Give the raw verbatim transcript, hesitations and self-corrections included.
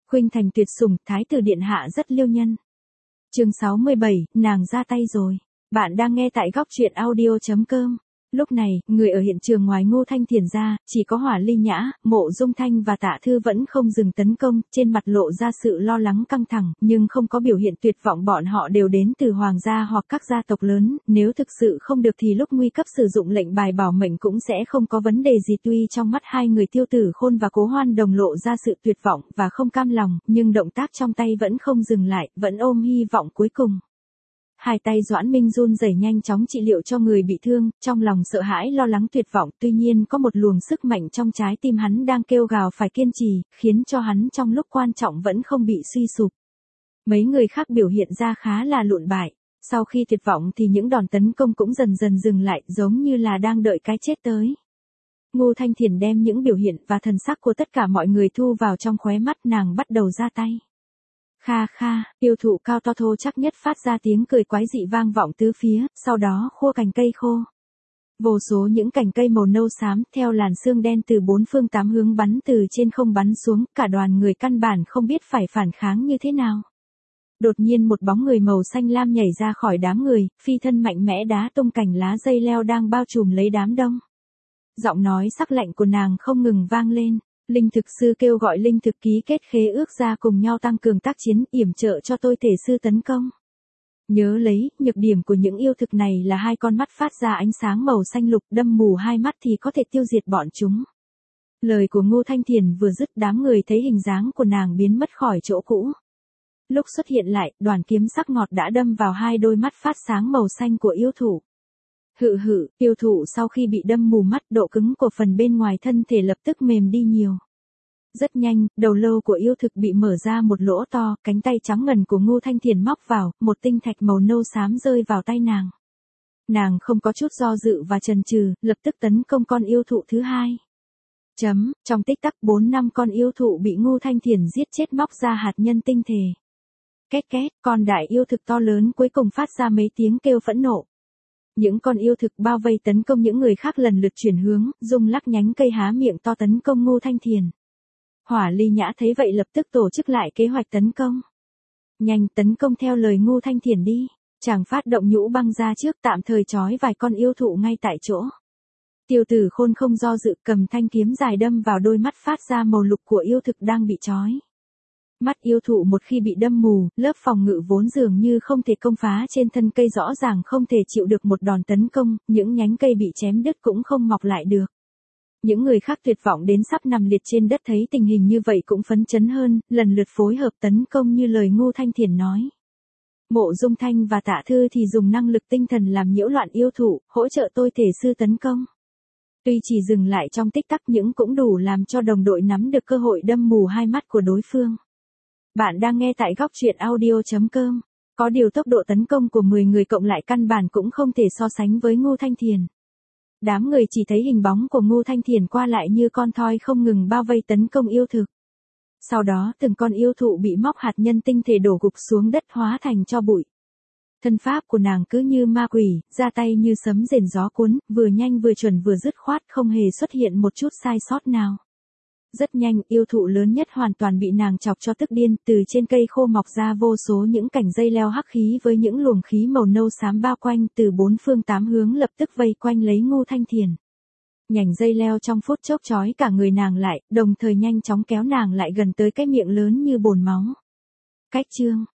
Khuynh Thành tuyệt sủng, thái tử điện hạ rất liêu nhân. Chương sáu mươi bảy, nàng ra tay rồi. Bạn đang nghe tại góc truyện audio chấm com. Lúc này, người ở hiện trường ngoài Ngô Thanh Thiền ra, chỉ có Hỏa Ly Nhã, Mộ Dung Thanh và Tạ Thư vẫn không dừng tấn công, trên mặt lộ ra sự lo lắng căng thẳng, nhưng không có biểu hiện tuyệt vọng. Bọn họ đều đến từ hoàng gia hoặc các gia tộc lớn, nếu thực sự không được thì lúc nguy cấp sử dụng lệnh bài bảo mệnh cũng sẽ không có vấn đề gì. Tuy trong mắt hai người Tiêu Tử Khôn và Cố Hoan Đồng lộ ra sự tuyệt vọng và không cam lòng, nhưng động tác trong tay vẫn không dừng lại, vẫn ôm hy vọng cuối cùng. Hai tay Doãn Minh run rẩy nhanh chóng trị liệu cho người bị thương, trong lòng sợ hãi lo lắng tuyệt vọng, tuy nhiên có một luồng sức mạnh trong trái tim hắn đang kêu gào phải kiên trì, khiến cho hắn trong lúc quan trọng vẫn không bị suy sụp. Mấy người khác biểu hiện ra khá là lụn bại, sau khi tuyệt vọng thì những đòn tấn công cũng dần dần dừng lại, giống như là đang đợi cái chết tới. Ngô Thanh Thiền đem những biểu hiện và thần sắc của tất cả mọi người thu vào trong khóe mắt, nàng bắt đầu ra tay. Kha kha, yêu thụ cao to thô chắc nhất phát ra tiếng cười quái dị vang vọng tứ phía, sau đó khô cành cây khô. Vô số những cành cây màu nâu xám theo làn sương đen từ bốn phương tám hướng bắn từ trên không bắn xuống, cả đoàn người căn bản không biết phải phản kháng như thế nào. Đột nhiên một bóng người màu xanh lam nhảy ra khỏi đám người, phi thân mạnh mẽ đá tung cành lá dây leo đang bao trùm lấy đám đông. Giọng nói sắc lạnh của nàng không ngừng vang lên. Linh thực sư kêu gọi linh thực ký kết khế ước ra cùng nhau tăng cường tác chiến, yểm trợ cho tôi thể sư tấn công. Nhớ lấy, nhược điểm của những yêu thực này là hai con mắt phát ra ánh sáng màu xanh lục, đâm mù hai mắt thì có thể tiêu diệt bọn chúng. Lời của Ngô Thanh Thiền vừa dứt, đám người thấy hình dáng của nàng biến mất khỏi chỗ cũ. Lúc xuất hiện lại, đoàn kiếm sắc ngọt đã đâm vào hai đôi mắt phát sáng màu xanh của yêu thủ. Hự hự, yêu thụ sau khi bị đâm mù mắt, độ cứng của phần bên ngoài thân thể lập tức mềm đi nhiều. Rất nhanh, đầu lâu của yêu thực bị mở ra một lỗ to, cánh tay trắng ngần của Ngô Thanh Thiền móc vào, một tinh thạch màu nâu xám rơi vào tay nàng. Nàng không có chút do dự và chần chừ, lập tức tấn công con yêu thụ thứ hai. Chấm, trong tích tắc bốn năm con yêu thụ bị Ngô Thanh Thiền giết chết móc ra hạt nhân tinh thể. Két két, con đại yêu thực to lớn cuối cùng phát ra mấy tiếng kêu phẫn nộ. Những con yêu thực bao vây tấn công những người khác lần lượt chuyển hướng, dùng lắc nhánh cây há miệng to tấn công Ngô Thanh Thiền. Hỏa Ly Nhã thấy vậy lập tức tổ chức lại kế hoạch tấn công. Nhanh tấn công theo lời Ngô Thanh Thiền đi, chàng phát động nhũ băng ra trước, tạm thời trói vài con yêu thụ ngay tại chỗ. Tiêu Tử Khôn không do dự, cầm thanh kiếm dài đâm vào đôi mắt phát ra màu lục của yêu thực đang bị trói. Mắt yêu thụ một khi bị đâm mù, lớp phòng ngự vốn dường như không thể công phá trên thân cây rõ ràng không thể chịu được một đòn tấn công, những nhánh cây bị chém đứt cũng không mọc lại được. Những người khác tuyệt vọng đến sắp nằm liệt trên đất thấy tình hình như vậy cũng phấn chấn hơn, lần lượt phối hợp tấn công như lời Ngô Thanh Thiền nói. Mộ Dung Thanh và Tạ Thư thì dùng năng lực tinh thần làm nhiễu loạn yêu thụ, hỗ trợ tôi thể sư tấn công. Tuy chỉ dừng lại trong tích tắc nhưng cũng đủ làm cho đồng đội nắm được cơ hội đâm mù hai mắt của đối phương. Bạn đang nghe tại góc truyện audio chấm com. Có điều tốc độ tấn công của mười người cộng lại căn bản cũng không thể so sánh với Ngô Thanh Thiền. Đám người chỉ thấy hình bóng của Ngô Thanh Thiền qua lại như con thoi không ngừng bao vây tấn công yêu thực. Sau đó từng con yêu thụ bị móc hạt nhân tinh thể đổ gục xuống đất hóa thành tro bụi. Thân pháp của nàng cứ như ma quỷ, ra tay như sấm rền gió cuốn, vừa nhanh vừa chuẩn vừa dứt khoát, không hề xuất hiện một chút sai sót nào. Rất nhanh, yêu thụ lớn nhất hoàn toàn bị nàng chọc cho tức điên, từ trên cây khô mọc ra vô số những cành dây leo hắc khí với những luồng khí màu nâu xám bao quanh, từ bốn phương tám hướng lập tức vây quanh lấy Ngô Thanh Thiền. Nhành dây leo trong phút chốc trói cả người nàng lại, đồng thời nhanh chóng kéo nàng lại gần tới cái miệng lớn như bồn máu. Cách chương,